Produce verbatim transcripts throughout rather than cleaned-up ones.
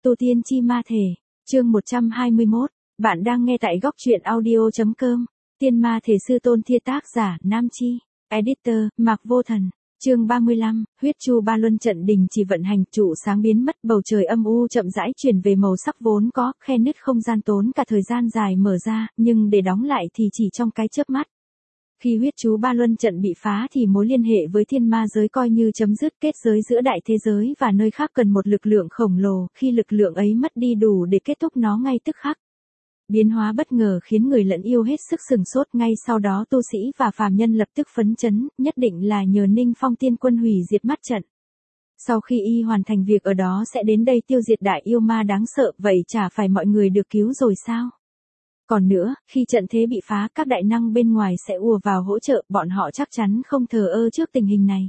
Tu Tiên Chi Ma Thể, chương một trăm hai mươi mốt, bạn đang nghe tại góc truyện audio.com, Tiên Ma Thể Sư Tôn Thiên, tác giả, Nam Chi, editor, Mạc Vô Thần, chương ba mươi lăm, huyết chu ba luân trận đình chỉ vận hành, trụ sáng biến mất, bầu trời âm u chậm rãi chuyển về màu sắc vốn có, khe nứt không gian tốn cả thời gian dài mở ra, nhưng để đóng lại thì chỉ trong cái chớp mắt. Khi huyết chú ba luân trận bị phá thì mối liên hệ với thiên ma giới coi như chấm dứt, kết giới giữa đại thế giới và nơi khác cần một lực lượng khổng lồ, khi lực lượng ấy mất đi đủ để kết thúc nó ngay tức khắc. Biến hóa bất ngờ khiến người lẫn yêu hết sức sừng sốt, ngay sau đó tu sĩ và phàm nhân lập tức phấn chấn, nhất định là nhờ Ninh Phong tiên quân hủy diệt mắt trận. Sau khi y hoàn thành việc ở đó sẽ đến đây tiêu diệt đại yêu ma đáng sợ, vậy chả phải mọi người được cứu rồi sao? Còn nữa, khi trận thế bị phá, các đại năng bên ngoài sẽ ùa vào hỗ trợ, bọn họ chắc chắn không thờ ơ trước tình hình này.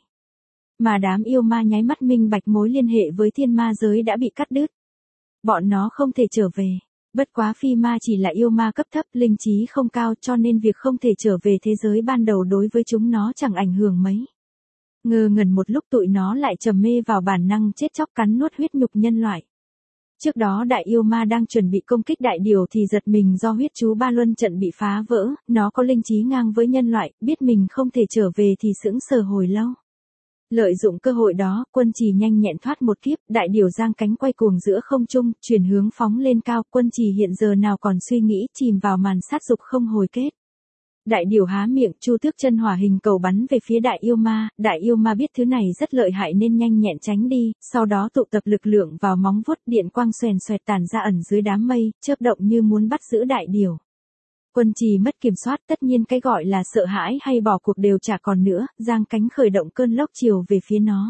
Mà đám yêu ma nháy mắt minh bạch mối liên hệ với thiên ma giới đã bị cắt đứt. Bọn nó không thể trở về. Bất quá phi ma chỉ là yêu ma cấp thấp, linh trí không cao, cho nên việc không thể trở về thế giới ban đầu đối với chúng nó chẳng ảnh hưởng mấy. Ngơ ngẩn một lúc tụi nó lại trầm mê vào bản năng chết chóc cắn nuốt huyết nhục nhân loại. Trước đó đại yêu ma đang chuẩn bị công kích đại điều thì giật mình do huyết chú ba luân trận bị phá vỡ, nó có linh trí ngang với nhân loại, biết mình không thể trở về thì sững sờ hồi lâu. Lợi dụng cơ hội đó, Quân Trì nhanh nhẹn thoát một kiếp, đại điều giang cánh quay cuồng giữa không trung, chuyển hướng phóng lên cao, Quân Trì hiện giờ nào còn suy nghĩ, chìm vào màn sát dục không hồi kết. Đại điều há miệng, chu tước chân hỏa hình cầu bắn về phía đại yêu ma, đại yêu ma biết thứ này rất lợi hại nên nhanh nhẹn tránh đi, sau đó tụ tập lực lượng vào móng vuốt, điện quang xoèn xoẹt tản ra ẩn dưới đám mây, chớp động như muốn bắt giữ đại điều. Quân Trì mất kiểm soát, tất nhiên cái gọi là sợ hãi hay bỏ cuộc đều chả còn nữa, giang cánh khởi động cơn lốc chiều về phía nó.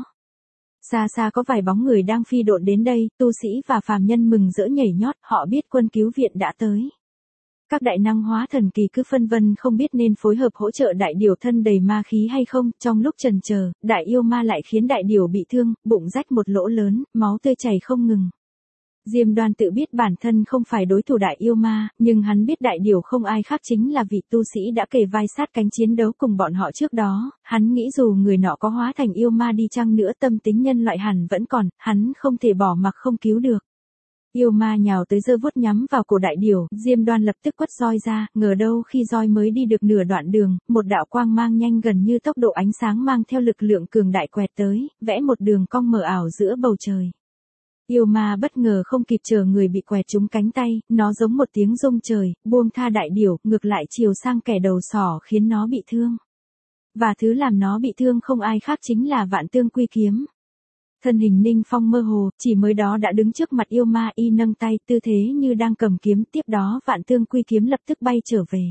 Xa xa có vài bóng người đang phi độn đến đây, tu sĩ và phàm nhân mừng rỡ nhảy nhót, họ biết quân cứu viện đã tới. Các đại năng hóa thần kỳ cứ phân vân không biết nên phối hợp hỗ trợ đại điều thân đầy ma khí hay không, trong lúc chần chờ, đại yêu ma lại khiến đại điều bị thương, bụng rách một lỗ lớn, máu tươi chảy không ngừng. Diêm Đoan tự biết bản thân không phải đối thủ đại yêu ma, nhưng hắn biết đại điều không ai khác chính là vị tu sĩ đã kề vai sát cánh chiến đấu cùng bọn họ trước đó, hắn nghĩ dù người nọ có hóa thành yêu ma đi chăng nữa tâm tính nhân loại hẳn vẫn còn, hắn không thể bỏ mặc không cứu được. Yêu ma nhào tới giơ vuốt nhắm vào cổ đại điều, Diêm Đoan lập tức quất roi ra, ngờ đâu khi roi mới đi được nửa đoạn đường, một đạo quang mang nhanh gần như tốc độ ánh sáng mang theo lực lượng cường đại quẹt tới, vẽ một đường cong mờ ảo giữa bầu trời. Yêu ma bất ngờ không kịp chờ người bị quẹt trúng cánh tay, nó giống một tiếng rung trời, buông tha đại điều, ngược lại chiều sang kẻ đầu sỏ khiến nó bị thương. Và thứ làm nó bị thương không ai khác chính là Vạn Tương Quy Kiếm. Thân hình Ninh Phong mơ hồ, chỉ mới đó đã đứng trước mặt yêu ma, y nâng tay, tư thế như đang cầm kiếm, tiếp đó Vạn Tương Quy Kiếm lập tức bay trở về.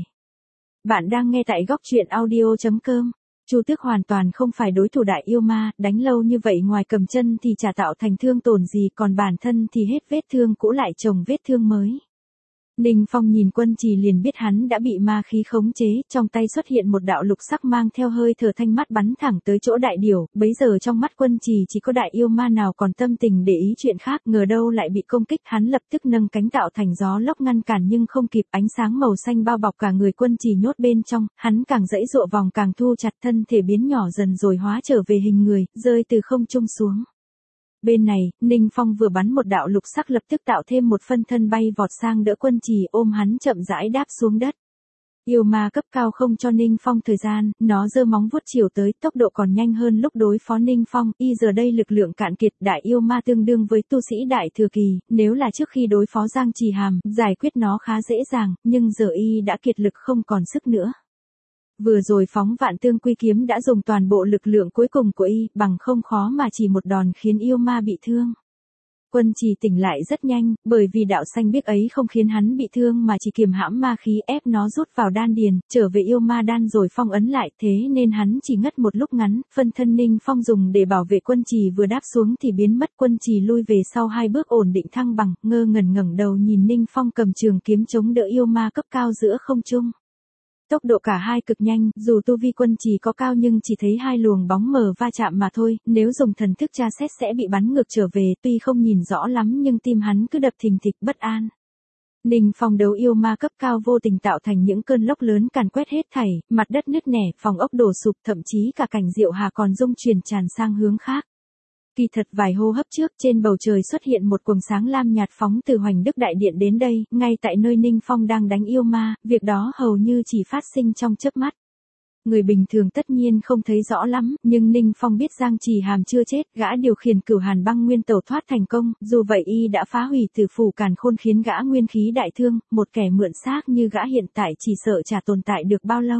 Bạn đang nghe tại góc truyện audio.com. Chu Tước hoàn toàn không phải đối thủ đại yêu ma, đánh lâu như vậy ngoài cầm chân thì chả tạo thành thương tổn gì, còn bản thân thì hết vết thương cũ lại chồng vết thương mới. Ninh Phong nhìn Quân Trì liền biết hắn đã bị ma khí khống chế, trong tay xuất hiện một đạo lục sắc mang theo hơi thở thanh mắt bắn thẳng tới chỗ đại điều, bấy giờ trong mắt Quân Trì chỉ có đại yêu ma nào còn tâm tình để ý chuyện khác, ngờ đâu lại bị công kích, hắn lập tức nâng cánh tạo thành gió lốc ngăn cản nhưng không kịp, ánh sáng màu xanh bao bọc cả người Quân Trì nhốt bên trong, hắn càng dãy dụa vòng càng thu chặt, thân thể biến nhỏ dần rồi hóa trở về hình người, rơi từ không trung xuống. Bên này, Ninh Phong vừa bắn một đạo lục sắc lập tức tạo thêm một phân thân bay vọt sang đỡ Quân Trì, ôm hắn chậm rãi đáp xuống đất. Yêu ma cấp cao không cho Ninh Phong thời gian, nó giơ móng vuốt chiều tới, tốc độ còn nhanh hơn lúc đối phó Ninh Phong, y giờ đây lực lượng cạn kiệt, đại yêu ma tương đương với tu sĩ đại thừa kỳ, nếu là trước khi đối phó Giang Trì Hàm, giải quyết nó khá dễ dàng, nhưng giờ y đã kiệt lực không còn sức nữa. Vừa rồi phóng Vạn Tương Quy Kiếm đã dùng toàn bộ lực lượng cuối cùng của y, bằng không khó mà chỉ một đòn khiến yêu ma bị thương. Quân Trì tỉnh lại rất nhanh, bởi vì đạo xanh biếc ấy không khiến hắn bị thương mà chỉ kiềm hãm ma khí ép nó rút vào đan điền, trở về yêu ma đan rồi phong ấn lại, thế nên hắn chỉ ngất một lúc ngắn, phân thân Ninh Phong dùng để bảo vệ Quân Trì vừa đáp xuống thì biến mất, Quân Trì lui về sau hai bước ổn định thăng bằng, ngơ ngẩn ngẩng đầu nhìn Ninh Phong cầm trường kiếm chống đỡ yêu ma cấp cao giữa không trung. Tốc độ cả hai cực nhanh, dù tu vi Quân Trì có cao nhưng chỉ thấy hai luồng bóng mờ va chạm mà thôi, nếu dùng thần thức tra xét sẽ bị bắn ngược trở về, tuy không nhìn rõ lắm nhưng tim hắn cứ đập thình thịch bất an. Ninh Phong đấu yêu ma cấp cao vô tình tạo thành những cơn lốc lớn càn quét hết thảy, mặt đất nứt nẻ, phòng ốc đổ sụp, thậm chí cả cảnh Diệu Hà còn rung chuyển tràn sang hướng khác. Kỳ thật vài hô hấp trước trên bầu trời xuất hiện một quầng sáng lam nhạt phóng từ Hoành Đức Đại Điện đến đây, ngay tại nơi Ninh Phong đang đánh yêu ma, việc đó hầu như chỉ phát sinh trong chớp mắt. Người bình thường tất nhiên không thấy rõ lắm, nhưng Ninh Phong biết Giang Trì Hàm chưa chết, gã điều khiển Cửu Hàn Băng Nguyên tẩu thoát thành công, dù vậy y đã phá hủy Tử Phủ Càn Khôn khiến gã nguyên khí đại thương, một kẻ mượn xác như gã hiện tại chỉ sợ chả tồn tại được bao lâu.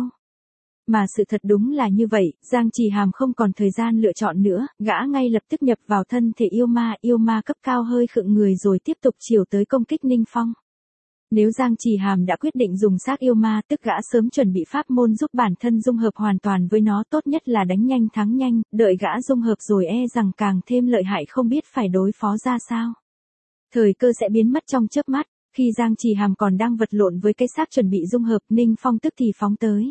Mà sự thật đúng là như vậy, Giang Trì Hàm không còn thời gian lựa chọn nữa, gã ngay lập tức nhập vào thân thể yêu ma, yêu ma cấp cao hơi khựng người rồi tiếp tục chiều tới công kích Ninh Phong. Nếu Giang Trì Hàm đã quyết định dùng xác yêu ma, tức gã sớm chuẩn bị pháp môn giúp bản thân dung hợp hoàn toàn với nó, tốt nhất là đánh nhanh thắng nhanh, đợi gã dung hợp rồi e rằng càng thêm lợi hại không biết phải đối phó ra sao. Thời cơ sẽ biến mất trong chớp mắt, khi Giang Trì Hàm còn đang vật lộn với cái xác chuẩn bị dung hợp, Ninh Phong tức thì phóng tới.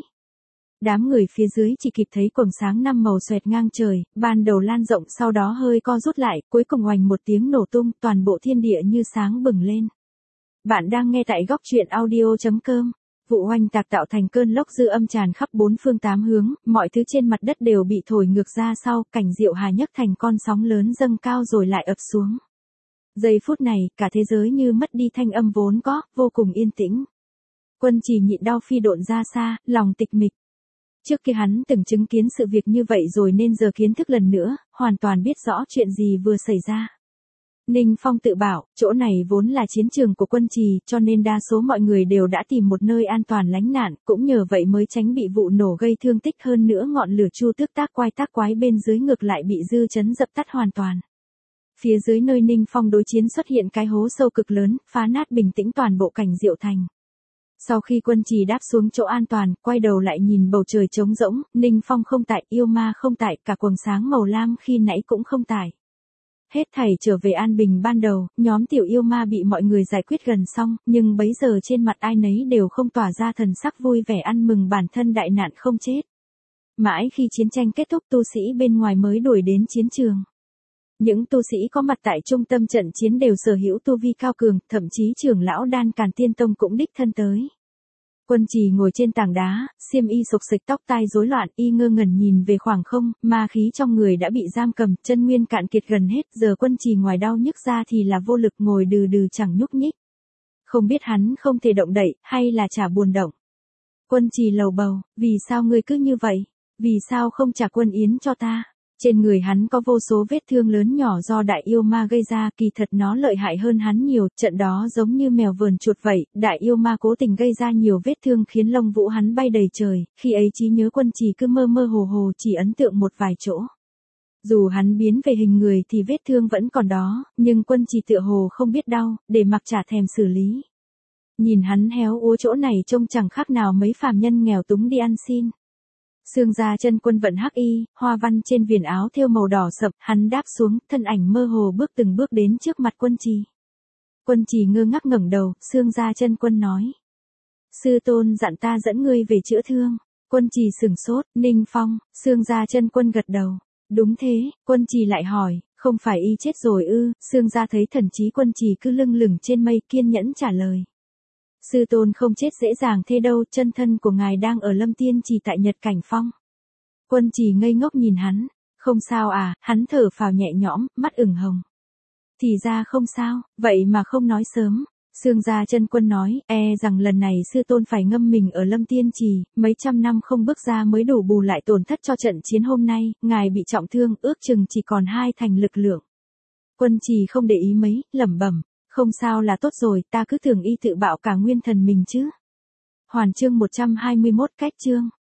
Đám người phía dưới chỉ kịp thấy quầng sáng năm màu xoẹt ngang trời, ban đầu lan rộng sau đó hơi co rút lại, cuối cùng oành một tiếng nổ tung, toàn bộ thiên địa như sáng bừng lên. Bạn đang nghe tại góc truyện audio chấm com. Vụ oanh tạc tạo thành cơn lốc dư âm tràn khắp bốn phương tám hướng, mọi thứ trên mặt đất đều bị thổi ngược ra sau, cảnh Diệu Hà nhấc thành con sóng lớn dâng cao rồi lại ập xuống. Giây phút này, cả thế giới như mất đi thanh âm vốn có, vô cùng yên tĩnh. Quân Trì nhịn đau phi độn ra xa, lòng tịch mịch. Trước kia hắn từng chứng kiến sự việc như vậy rồi nên giờ kiến thức lần nữa, hoàn toàn biết rõ chuyện gì vừa xảy ra. Ninh Phong tự bảo, chỗ này vốn là chiến trường của Quân Trì, cho nên đa số mọi người đều đã tìm một nơi an toàn lánh nạn, cũng nhờ vậy mới tránh bị vụ nổ gây thương tích, hơn nữa ngọn lửa chu tước tác quái tác quái bên dưới ngược lại bị dư chấn dập tắt hoàn toàn. Phía dưới nơi Ninh Phong đối chiến xuất hiện cái hố sâu cực lớn, phá nát bình tĩnh toàn bộ cảnh Diệu Thành. Sau khi Quân Trì đáp xuống chỗ an toàn, quay đầu lại nhìn bầu trời trống rỗng, Ninh Phong không tại, yêu ma không tại, cả quầng sáng màu lam khi nãy cũng không tại. Hết thảy trở về an bình ban đầu, nhóm tiểu yêu ma bị mọi người giải quyết gần xong, nhưng bấy giờ trên mặt ai nấy đều không tỏa ra thần sắc vui vẻ ăn mừng bản thân đại nạn không chết. Mãi khi chiến tranh kết thúc, tu sĩ bên ngoài mới đuổi đến chiến trường. Những tu sĩ có mặt tại trung tâm trận chiến đều sở hữu tu vi cao cường, thậm chí trưởng lão Đan Càn Tiên Tông cũng đích thân tới. Quân Trì ngồi trên tảng đá, xiêm y xộc xịch, tóc tai rối loạn, y ngơ ngẩn nhìn về khoảng không, ma khí trong người đã bị giam cầm, chân nguyên cạn kiệt gần hết, giờ Quân Trì ngoài đau nhức ra thì là vô lực ngồi đừ đừ chẳng nhúc nhích. Không biết hắn không thể động đậy, hay là chả buồn động. Quân Trì lầu bầu, vì sao ngươi cứ như vậy? Vì sao không trả quân yến cho ta? Trên người hắn có vô số vết thương lớn nhỏ do đại yêu ma gây ra, kỳ thật nó lợi hại hơn hắn nhiều, trận đó giống như mèo vờn chuột vậy, đại yêu ma cố tình gây ra nhiều vết thương khiến lông vũ hắn bay đầy trời, khi ấy trí nhớ Quân Trì cứ mơ mơ hồ hồ chỉ ấn tượng một vài chỗ. Dù hắn biến về hình người thì vết thương vẫn còn đó, nhưng Quân Trì tựa hồ không biết đau, để mặc chả thèm xử lý. Nhìn hắn héo úa chỗ này trông chẳng khác nào mấy phàm nhân nghèo túng đi ăn xin. Xương Gia Chân Quân vận hắc y, hoa văn trên viền áo thêu màu đỏ sậm, hắn đáp xuống, thân ảnh mơ hồ bước từng bước đến trước mặt Quân Trì. Quân Trì ngơ ngác ngẩng đầu, Xương Gia Chân Quân nói: "Sư tôn dặn ta dẫn ngươi về chữa thương." Quân Trì sửng sốt, Ninh Phong, Xương Gia Chân Quân gật đầu. Đúng thế, Quân Trì lại hỏi, không phải y chết rồi ư? Xương Gia thấy thần trí Quân Trì cứ lưng lửng trên mây, kiên nhẫn trả lời: Sư tôn không chết dễ dàng thế đâu, chân thân của ngài đang ở Lâm Tiên Trì tại Nhật Cảnh Phong. Quân Trì ngây ngốc nhìn hắn, không sao à? Hắn thở phào nhẹ nhõm, mắt ửng hồng. Thì ra không sao, vậy mà không nói sớm. Xương Gia Chân Quân nói, e rằng lần này sư tôn phải ngâm mình ở Lâm Tiên Trì, mấy trăm năm không bước ra mới đủ bù lại tổn thất cho trận chiến hôm nay, ngài bị trọng thương, ước chừng chỉ còn hai thành lực lượng. Quân Trì không để ý mấy, lẩm bẩm, không sao là tốt rồi, ta cứ tưởng y tự bạo cả nguyên thần mình chứ. Hoàn chương một trăm hai mươi mốt, cách chương.